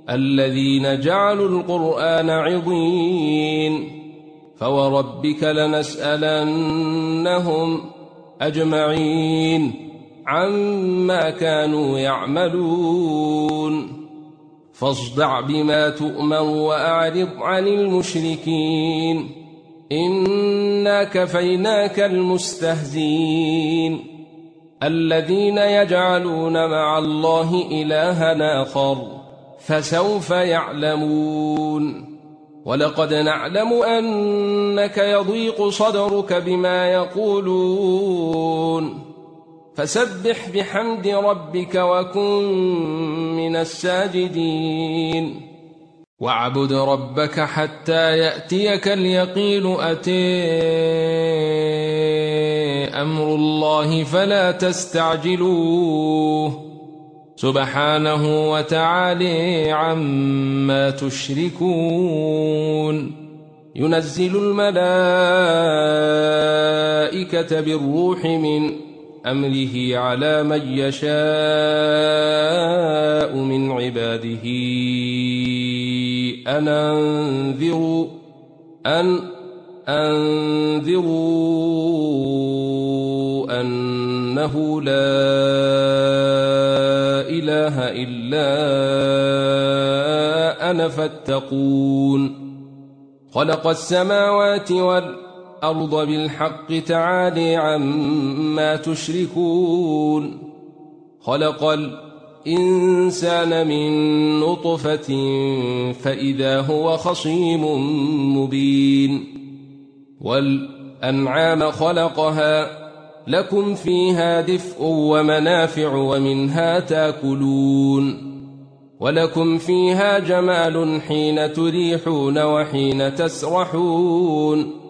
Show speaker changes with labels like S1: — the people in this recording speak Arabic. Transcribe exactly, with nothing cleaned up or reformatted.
S1: الذين جعلوا القرآن عضين فوربك لنسألنهم أجمعين عما كانوا يعملون فاصدع بما تؤمر وأعرض عن المشركين إنا كفيناك المستهزين الذين يجعلون مع الله إلها آخر فسوف يعلمون ولقد نعلم أنك يضيق صدرك بما يقولون فسبح بحمد ربك وكن من الساجدين واعبد ربك حتى يأتيك اليقين أتي أمر الله فلا تستعجلوه سبحانه وتعالى عما تشركون ينزل الملائكة بالروح من أمره على من يشاء من عباده أن أنذروا أن أنذروا أنه لا إله إلا أنا فاتقون خلق السماوات والأرض بالحق تعالى عما تشركون خلق الإنسان من نطفة فإذا هو خصيم مبين والأنعام خلقها لكم فيها دفء ومنافع ومنها تاكلون ولكم فيها جمال حين تريحون وحين تسرحون